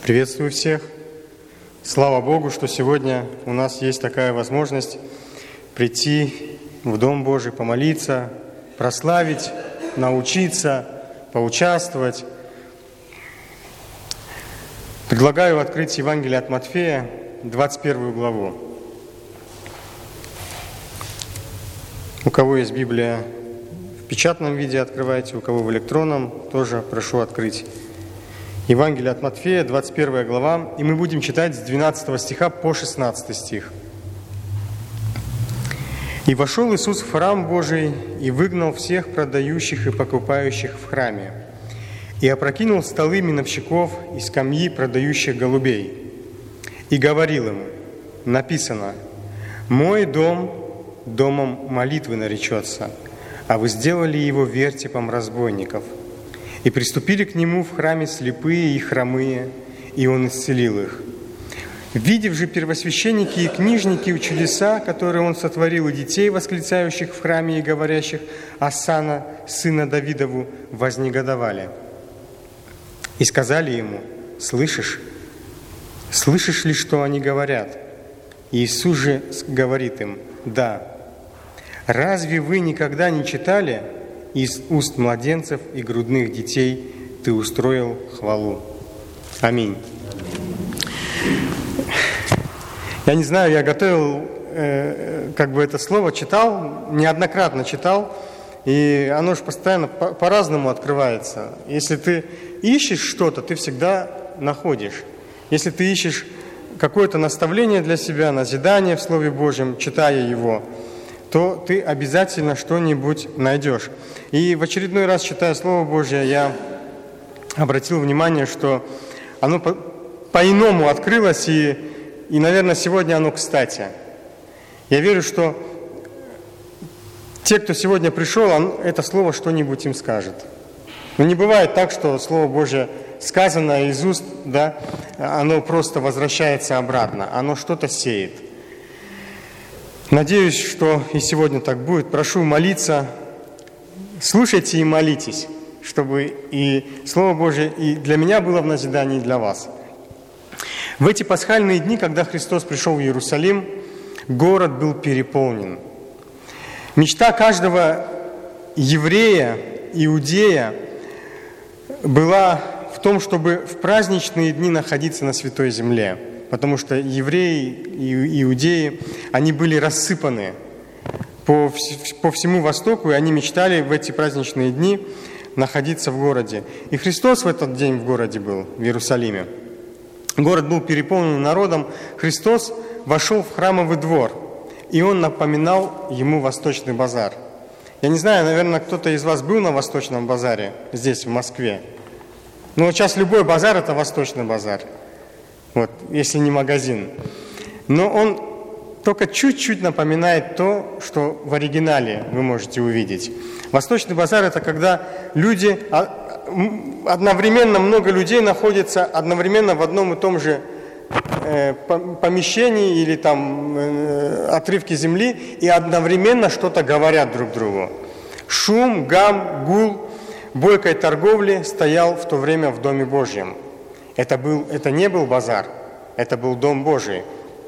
Приветствую всех! Слава Богу, что сегодня у нас есть такая возможность прийти в Дом Божий, помолиться, прославить, научиться, поучаствовать. Предлагаю открыть Евангелие от Матфея, 21 главу. У кого есть Библия в печатном виде, открывайте, у кого в электронном, тоже прошу открыть. Евангелие от Матфея, 21 глава, и мы будем читать с 12 стиха по 16 стих. «И вошел Иисус в храм Божий, и выгнал всех продающих и покупающих в храме, и опрокинул столы миновщиков и скамьи продающих голубей, и говорил им: написано: «Мой дом домом молитвы наречется, а вы сделали его вертепом разбойников». И приступили к нему в храме слепые и хромые, и он исцелил их. Видев же первосвященники и книжники чудеса, которые он сотворил, и детей, восклицающих в храме и говорящих «Осанна, сына Давидову», вознегодовали. И сказали ему: слышишь ли, что они говорят? И Иисус же говорит им: да. Разве вы никогда не читали: из уст младенцев и грудных детей ты устроил хвалу? Аминь. Я не знаю, я готовил это слово, читал, неоднократно читал, и оно же постоянно по-разному открывается. Если ты ищешь что-то, ты всегда находишь. Если ты ищешь какое-то наставление для себя, назидание в Слове Божьем, читая его, то ты обязательно что-нибудь найдешь. И в очередной раз, читая Слово Божье, я обратил внимание, что оно по-иному открылось, и, наверное, сегодня оно кстати. Я верю, что те, кто сегодня пришел, это Слово что-нибудь им скажет. Но не бывает так, что Слово Божье сказано из уст, да, оно просто возвращается обратно, оно что-то сеет. Надеюсь, что и сегодня так будет. Прошу молиться, слушайте и молитесь, чтобы и Слово Божие и для меня было в назидании, и для вас. В эти пасхальные дни, когда Христос пришел в Иерусалим, город был переполнен. Мечта каждого еврея, иудея была в том, чтобы в праздничные дни находиться на Святой Земле. Потому что евреи и иудеи, они были рассыпаны по всему Востоку, и они мечтали в эти праздничные дни находиться в городе. И Христос в этот день в городе был, в Иерусалиме. Город был переполнен народом. Христос вошел в храмовый двор, и он напоминал ему Восточный базар. Я не знаю, наверное, кто-то из вас был на Восточном базаре здесь, в Москве. Но сейчас любой базар – это Восточный базар. Вот, если не магазин. Но он только чуть-чуть напоминает то, что в оригинале вы можете увидеть. Восточный базар – это когда люди, одновременно много людей находятся одновременно в одном и том же помещении или там отрывке земли и одновременно что-то говорят друг другу. Шум, гам, гул бойкой торговли стоял в то время в Доме Божьем. Это не был базар, это был Дом Божий.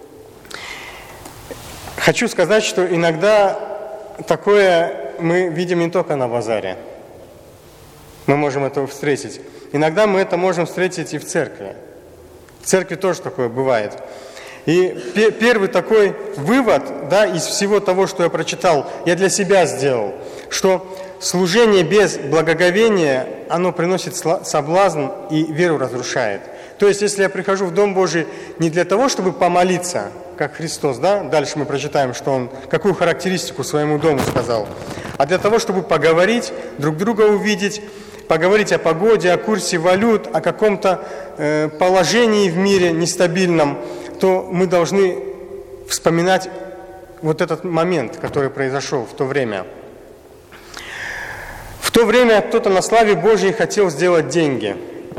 Хочу сказать, что иногда такое мы видим не только на базаре. Мы можем это встретить. Иногда мы это можем встретить и в церкви. В церкви тоже такое бывает. И первый такой вывод, да, из всего того, что я прочитал, я для себя сделал, что служение без благоговения, оно приносит соблазн и веру разрушает. То есть, если я прихожу в Дом Божий не для того, чтобы помолиться, как Христос, да, дальше мы прочитаем, что Он, какую характеристику своему дому сказал, а для того, чтобы поговорить, друг друга увидеть, поговорить о погоде, о курсе валют, о каком-то положении в мире нестабильном, то мы должны вспоминать вот этот момент, который произошел в то время. В то время кто-то на славе Божьей хотел сделать деньги.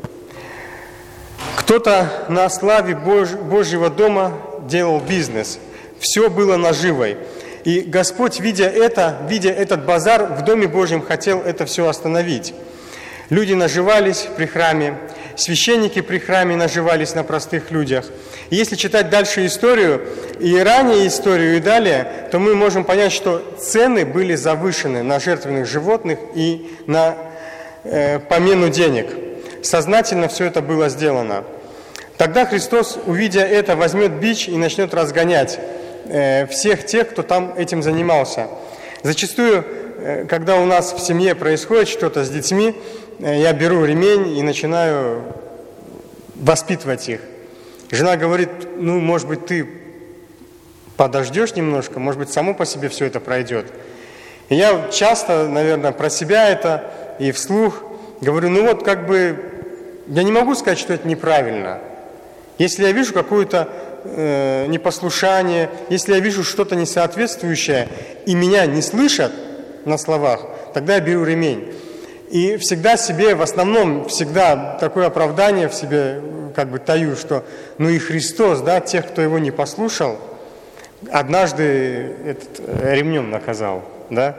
Кто-то на славе Божьего дома делал бизнес. Все было наживой. И Господь, видя этот базар в Доме Божьем, хотел это все остановить. Люди наживались при храме, священники при храме наживались на простых людях. И если читать дальше историю, и ранее историю, и далее, то мы можем понять, что цены были завышены на жертвенных животных и на помену денег. Сознательно все это было сделано. Тогда Христос, увидя это, возьмет бич и начнет разгонять всех тех, кто там этим занимался. Зачастую, когда у нас в семье происходит что-то с детьми, я беру ремень и начинаю воспитывать их. Жена говорит: ну, может быть, ты подождешь немножко, может быть, само по себе все это пройдет. И я часто, наверное, про себя это и вслух говорю: ну вот как бы я не могу сказать, что это неправильно. Если я вижу какое-то непослушание, если я вижу что-то несоответствующее, и меня не слышат на словах, тогда я беру ремень. И всегда себе, в основном, всегда такое оправдание в себе как бы таю, что ну и Христос, да, тех, кто его не послушал, однажды ремнем наказал, да.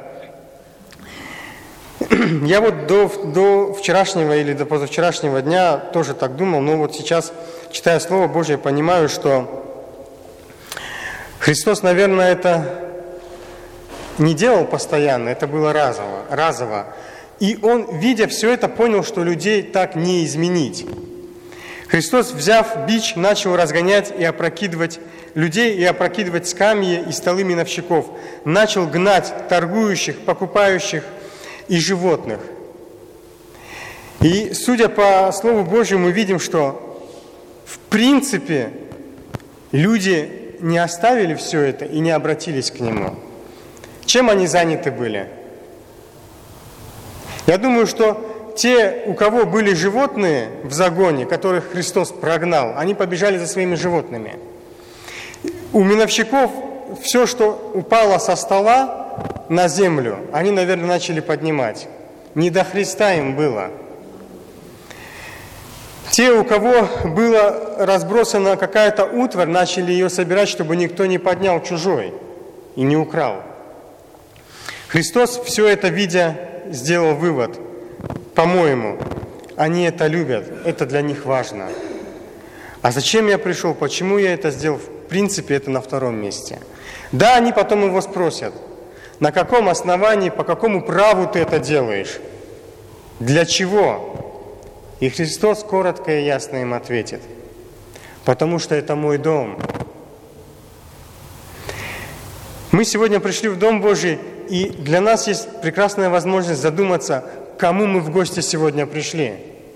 Я вот до вчерашнего или до позавчерашнего дня тоже так думал, но вот сейчас, читая Слово Божье, понимаю, что Христос, наверное, это не делал постоянно, это было разово. И Он, видя все это, понял, что людей так не изменить. Христос, взяв бич, начал разгонять и опрокидывать людей, и опрокидывать скамьи и столы миновщиков. Начал гнать торгующих, покупающих и животных. И, судя по Слову Божьему, мы видим, что в принципе люди не оставили все это и не обратились к Нему. Чем они заняты были? Я думаю, что те, у кого были животные в загоне, которых Христос прогнал, они побежали за своими животными. У миновщиков все, что упало со стола на землю, они, наверное, начали поднимать. Не до Христа им было. Те, у кого была разбросана какая-то утварь, начали ее собирать, чтобы никто не поднял чужой и не украл. Христос, все это видя, сделал вывод: по-моему, они это любят, это для них важно. А зачем я пришел, почему я это сделал, в принципе, это на втором месте. Да, они потом его спросят: на каком основании, по какому праву ты это делаешь? Для чего? И Христос коротко и ясно им ответит: потому что это мой дом. Мы сегодня пришли в Дом Божий, и для нас есть прекрасная возможность задуматься, к кому мы в гости сегодня пришли.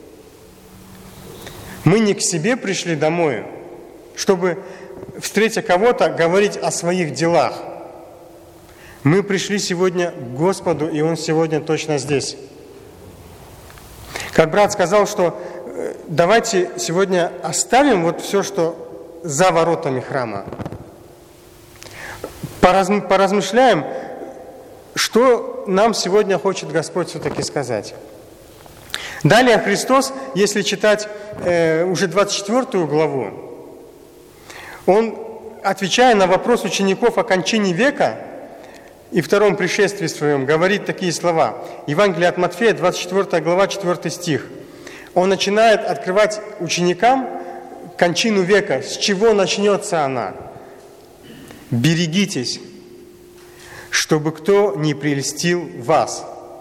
Мы не к себе пришли домой, чтобы, встретя кого-то, говорить о своих делах. Мы пришли сегодня к Господу, и Он сегодня точно здесь. Как брат сказал, что давайте сегодня оставим вот все, что за воротами храма. Поразмышляем, что нам сегодня хочет Господь все-таки сказать. Далее Христос, если читать уже 24 главу, Он, отвечая на вопрос учеников о кончине века и втором пришествии Своем, говорит такие слова. Евангелие от Матфея, 24 глава, 4 стих. Он начинает открывать ученикам кончину века. С чего начнется она? «Берегитесь, чтобы кто не прельстил вас».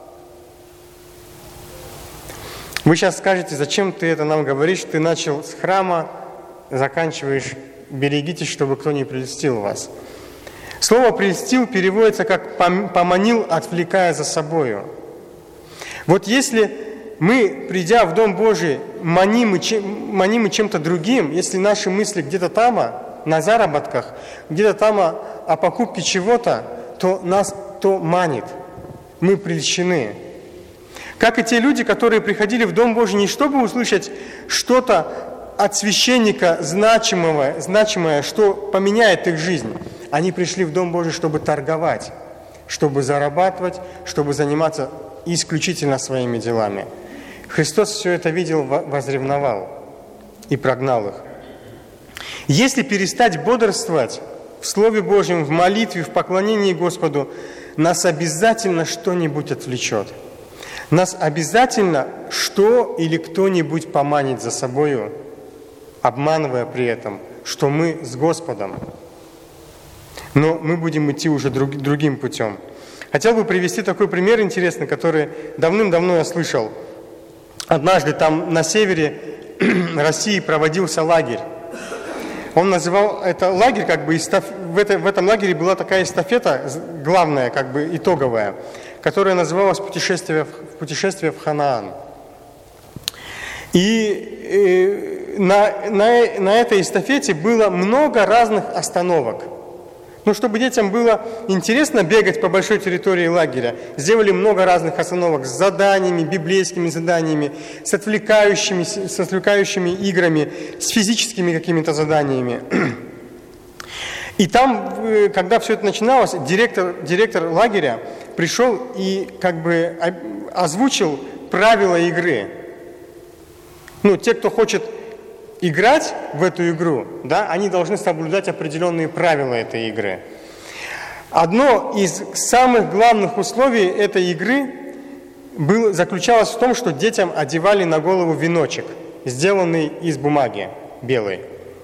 Вы сейчас скажете: зачем ты это нам говоришь? Ты начал с храма, заканчиваешь: берегитесь, чтобы кто не прельстил вас. Слово «прельстил» переводится как «поманил, отвлекая за собою». Вот если мы, придя в Дом Божий, маним чем-то другим, если наши мысли где-то там, на заработках, где-то там о покупке чего-то, то нас то манит. Мы прельщены. Как и те люди, которые приходили в Дом Божий не чтобы услышать что-то от священника значимое, что поменяет их жизнь. Они пришли в Дом Божий, чтобы торговать, чтобы зарабатывать, чтобы заниматься исключительно своими делами. Христос все это видел, возревновал и прогнал их. Если перестать бодрствовать в Слове Божьем, в молитве, в поклонении Господу, нас обязательно что-нибудь отвлечет. Нас обязательно что или кто-нибудь поманит за собою, обманывая при этом, что мы с Господом. Но мы будем идти уже другим путем. Хотел бы привести такой пример интересный, который давным-давно я слышал. Однажды там на севере России проводился лагерь. Он называл это лагерь, как бы в этом лагере была такая эстафета, главная, как бы итоговая, которая называлась «Путешествие в Ханаан». И на этой эстафете было много разных остановок. Ну, чтобы детям было интересно бегать по большой территории лагеря, сделали много разных остановок с заданиями, библейскими заданиями, с отвлекающими играми, с физическими какими-то заданиями. И там, когда все это начиналось, директор лагеря пришел и как бы озвучил правила игры. Ну, те, кто хочет играть в эту игру, да, они должны соблюдать определенные правила этой игры. Одно из самых главных условий этой игры заключалось в том, что детям одевали на голову веночек, сделанный из бумаги белой.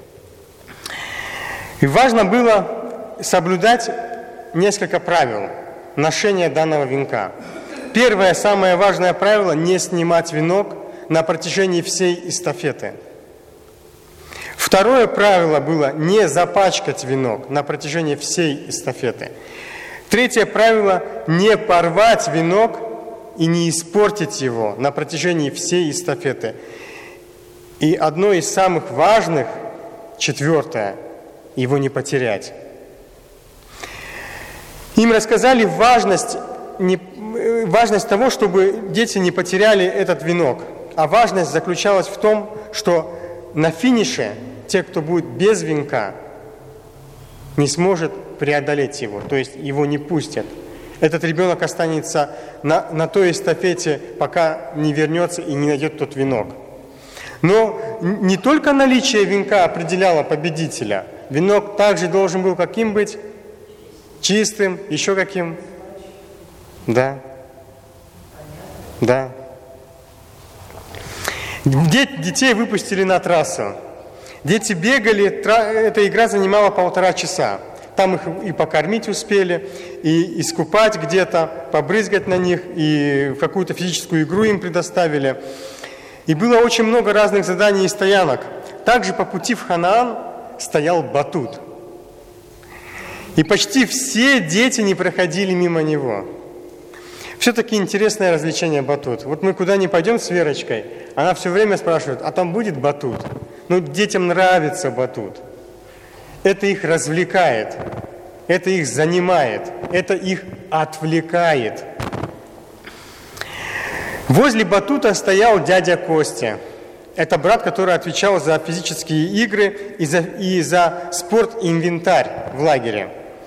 И важно было соблюдать несколько правил ношения данного венка. Первое, самое важное правило – не снимать венок на протяжении всей эстафеты. Второе правило было не запачкать венок на протяжении всей эстафеты. Третье правило – не порвать венок и не испортить его на протяжении всей эстафеты. И одно из самых важных, четвертое – его не потерять. Им рассказали важность того, чтобы дети не потеряли этот венок. А важность заключалась в том, что на финише те, кто будет без венка, не сможет преодолеть его, то есть его не пустят. Этот ребенок останется на той эстафете, пока не вернется и не найдет тот венок. Но не только наличие венка определяло победителя. Венок также должен был каким быть? Чистым, еще каким? Да. Да. Детей выпустили на трассу. Дети бегали, эта игра занимала 1,5 часа. Там их и покормить успели, и искупать где-то, побрызгать на них, и какую-то физическую игру им предоставили. И было очень много разных заданий и стоянок. Также по пути в Ханаан стоял батут. И почти все дети не проходили мимо него. Все-таки интересное развлечение батут. Вот мы куда ни пойдем с Верочкой, она все время спрашивает, а там будет батут? Ну, детям нравится батут. Это их развлекает, это их занимает, это их отвлекает. Возле батута стоял дядя Костя. Это брат, который отвечал за физические игры и за спорт-инвентарь в лагере.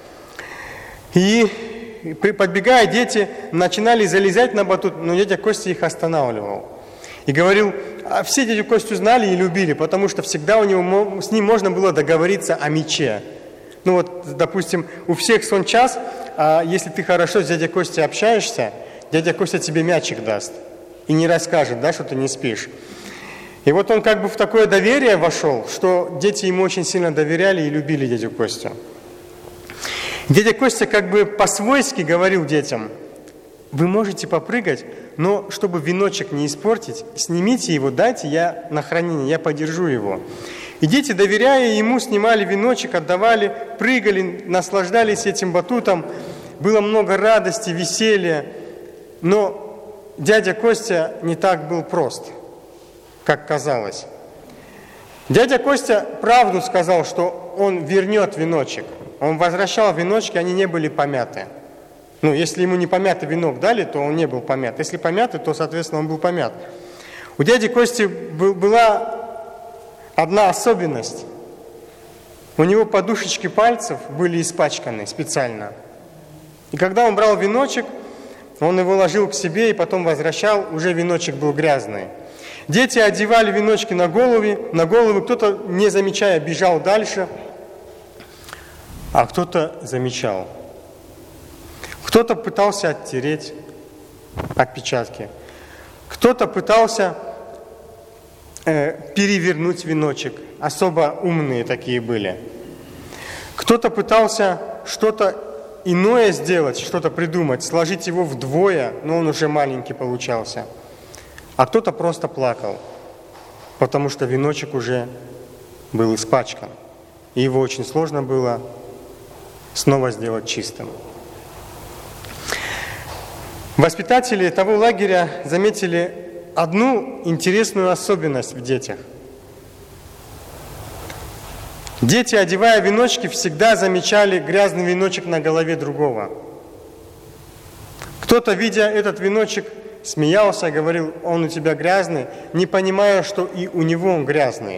И подбегая, дети начинали залезать на батут, но дядя Костя их останавливал. И говорил, а все дядю Костю знали и любили, потому что всегда с ним можно было договориться о мяче. Ну вот, допустим, у всех сон час, а если ты хорошо с дядей Костей общаешься, дядя Костя тебе мячик даст и не расскажет, да, что ты не спишь. И вот он как бы в такое доверие вошел, что дети ему очень сильно доверяли и любили дядю Костю. Дядя Костя как бы по-свойски говорил детям, вы можете попрыгать, но чтобы веночек не испортить, снимите его, дайте я на хранение, я подержу его. И дети, доверяя ему, снимали веночек, отдавали, прыгали, наслаждались этим батутом. Было много радости, веселья. Но дядя Костя не так был прост, как казалось. Дядя Костя правду сказал, что он вернет веночек. Он возвращал веночки, они не были помяты. Ну, если ему не помятый венок дали, то он не был помят. Если помятый, то, соответственно, он был помят. У дяди Кости была одна особенность. У него подушечки пальцев были испачканы специально. И когда он брал веночек, он его ложил к себе и потом возвращал, уже веночек был грязный. Дети одевали веночки на головы, кто-то, не замечая, бежал дальше, а кто-то замечал. Кто-то пытался оттереть, отпечатки. Кто-то пытался перевернуть веночек, особо умные такие были. Кто-то пытался что-то иное сделать, что-то придумать, сложить его вдвое, но он уже маленький получался. А кто-то просто плакал, потому что веночек уже был испачкан, и его очень сложно было снова сделать чистым. Воспитатели того лагеря заметили одну интересную особенность в детях. Дети, одевая веночки, всегда замечали грязный веночек на голове другого. Кто-то, видя этот веночек, смеялся и говорил: он у тебя грязный, не понимая, что и у него он грязный.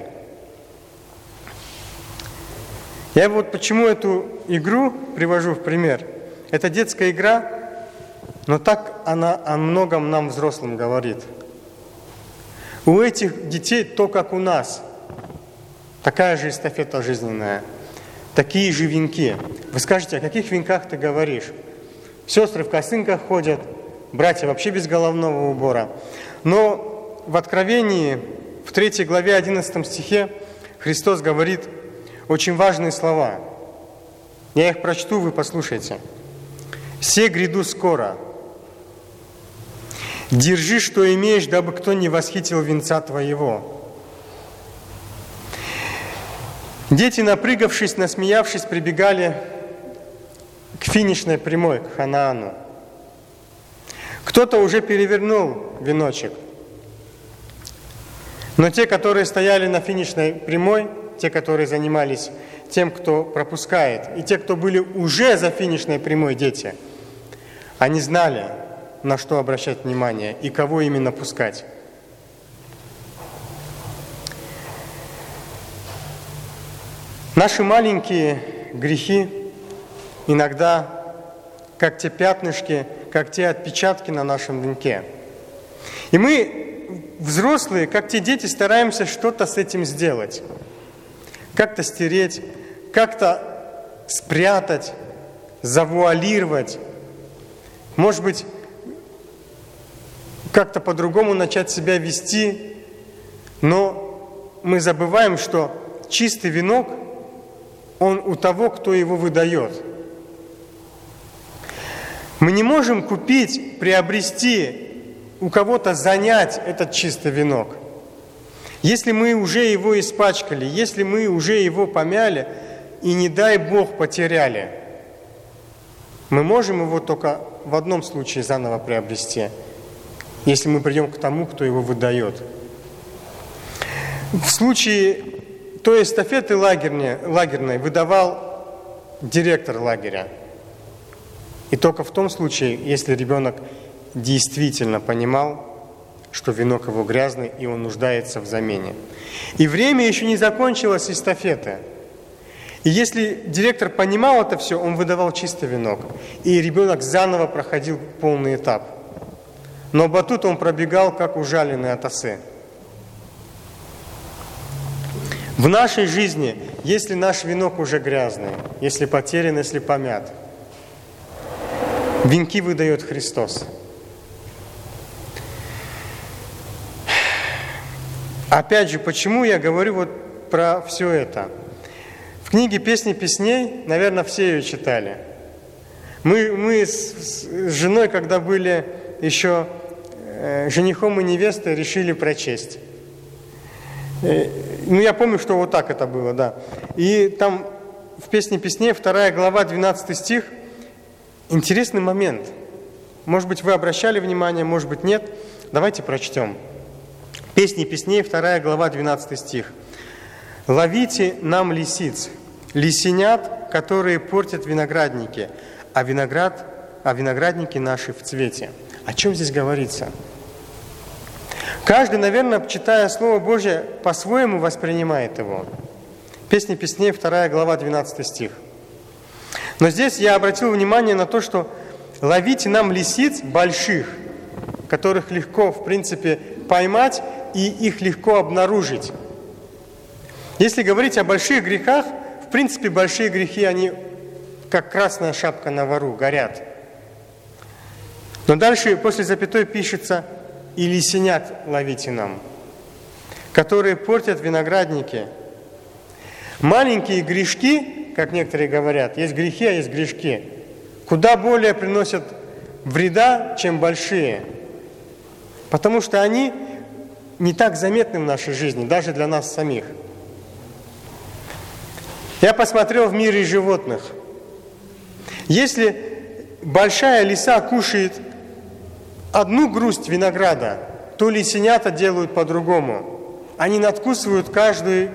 Я вот почему эту игру привожу в пример. Это детская игра, но так она о многом нам, взрослым, говорит. У этих детей то, как у нас. Такая же эстафета жизненная. Такие же венки. Вы скажете, о каких венках ты говоришь? Сестры в косынках ходят, братья вообще без головного убора. Но в Откровении, в 3 главе 11 стихе, Христос говорит очень важные слова. Я их прочту, вы послушайте. «Се гряду скоро. Держи, что имеешь, дабы кто не восхитил венца твоего». Дети, напрыгавшись, насмеявшись, прибегали к финишной прямой, к Ханаану. Кто-то уже перевернул веночек. Но те, которые стояли на финишной прямой, те, которые занимались тем, кто пропускает, и те, кто были уже за финишной прямой, дети, они знали, на что обращать внимание и кого именно пускать. Наши маленькие грехи иногда, как те пятнышки, как те отпечатки на нашем венке. И мы, взрослые, как те дети, стараемся что-то с этим сделать. Как-то стереть, как-то спрятать, завуалировать. Может быть, как-то по-другому начать себя вести. Но мы забываем, что чистый венок, он у того, кто его выдает. Мы не можем купить, приобрести, у кого-то занять этот чистый венок. Если мы уже его испачкали, если мы уже его помяли и, не дай Бог, потеряли, мы можем его только в одном случае заново приобрести, если мы придем к тому, кто его выдает. В случае той эстафеты лагерной выдавал директор лагеря. И только в том случае, если ребенок действительно понимал, что венок его грязный, и он нуждается в замене. И время еще не закончилось эстафеты. И если директор понимал это все, он выдавал чистый венок. И ребенок заново проходил полный этап. Но батут он пробегал, как ужаленный от осы. В нашей жизни, если наш венок уже грязный, если потерян, если помят, венки выдает Христос. Опять же, почему я говорю вот про все это? В книге «Песни песней», наверное, все ее читали. Мы с женой, когда были еще женихом и невестой, решили прочесть. Ну, я помню, что вот так это было, да. И там в «Песне песней», 2 глава, 12 стих, интересный момент. Может быть, вы обращали внимание, может быть, нет. Давайте прочтем. «Песни песней», 2 глава, 12 стих. «Ловите нам лисиц, лисенят, которые портят виноградники, а виноградники наши в цвете». О чем здесь говорится? Каждый, наверное, читая Слово Божье, по-своему воспринимает его. «Песни песней», 2 глава, 12 стих. Но здесь я обратил внимание на то, что ловите нам лисиц больших, которых легко, в принципе, поймать и их легко обнаружить. Если говорить о больших грехах, в принципе, большие грехи, они как красная шапка на вору, горят. Но дальше после запятой пишется «и лисенят ловите нам», которые портят виноградники. Маленькие грешки, как некоторые говорят, есть грехи, а есть грешки, куда более приносят вреда, чем большие, потому что они не так заметны в нашей жизни, даже для нас самих. Я посмотрел в мире животных. Если большая лиса кушает одну грусть винограда, то лисенята делают по-другому. Они надкусывают каждый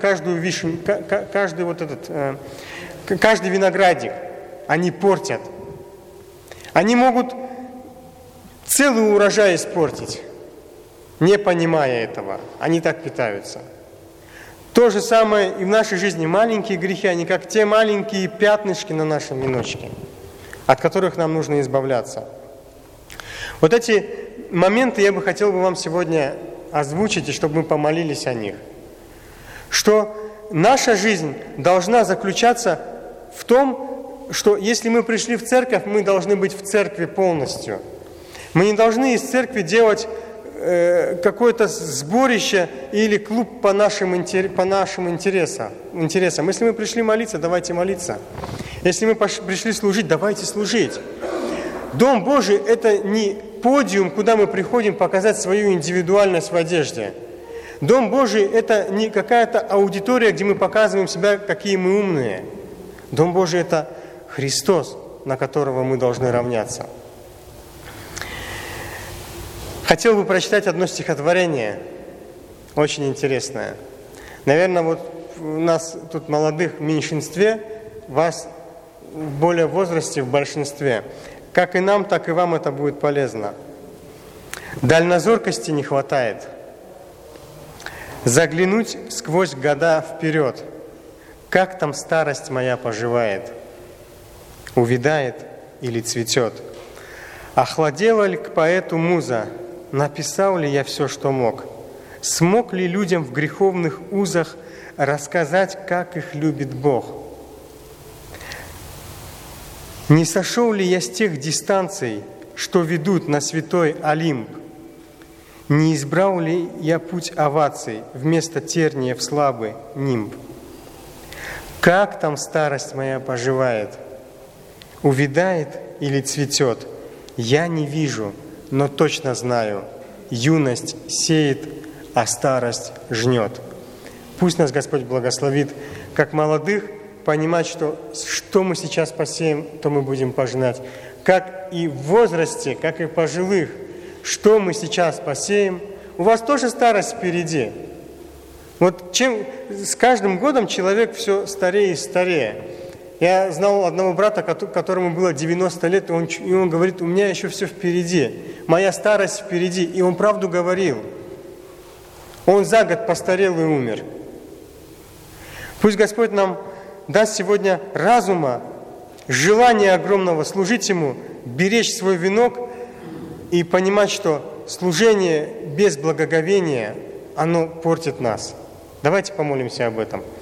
виноградик. Они портят. Они могут целый урожай испортить, не понимая этого. Они так питаются. То же самое и в нашей жизни. Маленькие грехи, они как те маленькие пятнышки на нашем веночке, от которых нам нужно избавляться. Вот эти моменты я бы хотел вам сегодня озвучить, и чтобы мы помолились о них. Что наша жизнь должна заключаться в том, что если мы пришли в церковь, мы должны быть в церкви полностью. Мы не должны из церкви делать какое-то сборище или клуб по нашим интересам. Если мы пришли молиться, давайте молиться. Если мы пришли служить, давайте служить. Дом Божий – это не подиум, куда мы приходим показать свою индивидуальность в одежде. Дом Божий – это не какая-то аудитория, где мы показываем себя, какие мы умные. Дом Божий – это Христос, на которого мы должны равняться. Хотел бы прочитать одно стихотворение, очень интересное. Наверное, вот у нас тут молодых в меньшинстве, вас более в возрасте в большинстве. Как и нам, так и вам это будет полезно. Дальнозоркости не хватает. Заглянуть сквозь года вперед. Как там старость моя поживает? Увядает или цветет? Охладела ли к поэту муза? Написал ли я все, что мог? Смог ли людям в греховных узах рассказать, как их любит Бог? Не сошел ли я с тех дистанций, что ведут на святой Олимп? Не избрал ли я путь оваций вместо терния в слабый нимб? Как там старость моя поживает? Увядает или цветет? Я не вижу, но точно знаю, юность сеет, а старость жнет. Пусть нас Господь благословит, как молодых, понимать, что мы сейчас посеем, то мы будем пожинать. Как и в возрасте, как и пожилых, что мы сейчас посеем, у вас тоже старость впереди. Вот с каждым годом человек все старее и старее. Я знал одного брата, которому было 90 лет, и он говорит, у меня еще все впереди, моя старость впереди. И он правду говорил. Он за год постарел и умер. Пусть Господь нам даст сегодня разума, желания огромного служить Ему, беречь свой венок и понимать, что служение без благоговения, оно портит нас. Давайте помолимся об этом.